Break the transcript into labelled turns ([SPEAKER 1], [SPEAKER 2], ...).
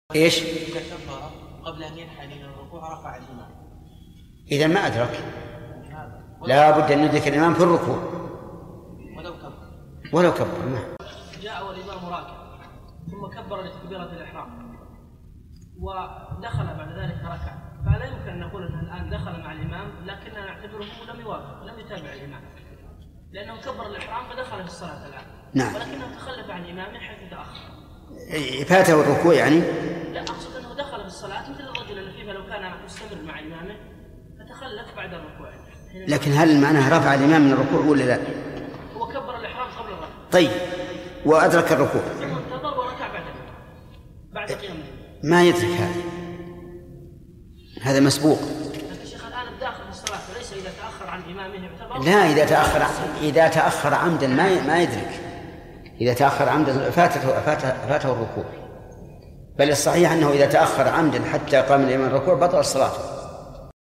[SPEAKER 1] إيش؟
[SPEAKER 2] إذا كبر قبل أن ينحني إلى الركوع رفع الإمام.
[SPEAKER 1] إذا ما أدرك لا بد أن يدرك الإمام في الركوع ولو كبر ما.
[SPEAKER 3] جاء والإمام راكع ثم كبر لتكبيرة الإحرام ودخل بعد ذلك ركع، فلا يمكن أن نقول أنه الآن دخل مع الإمام لكننا نعتبره لم يوافق، لم يتابع الإمام لأنه كبر الإحرام فدخل في الصلاة الآن.
[SPEAKER 1] نعم.
[SPEAKER 3] ولكنه تخلف عن الإمام حيث تأخر.
[SPEAKER 1] فاته الركوع يعني؟
[SPEAKER 3] لا، أقصد أنه دخل في الصلاة مثل الرجل اللي فيها لو كان مستمر مع إمامه فتخلف بعد الركوع.
[SPEAKER 1] لكن هل معناه رفع الإمام من الركوع ولا لا؟
[SPEAKER 3] هو كبر الإحرام قبل الركوع.
[SPEAKER 1] طيب، وأدرك الركوع
[SPEAKER 3] ثم انتظر وركع بعد قيامه.
[SPEAKER 1] ما يدرك هذا مسبوق.
[SPEAKER 3] لكن الشيخ الآن الداخل في الصلاة وليس إذا تأخر عن إمامه يعتبر.
[SPEAKER 1] لا، إذا تأخر عمدا ما يدرك. إذا تأخر عمدا فاته الركوع، بل الصحيح أنه إذا تأخر عمدا حتى قام الإمام الركوع بطل صلاته.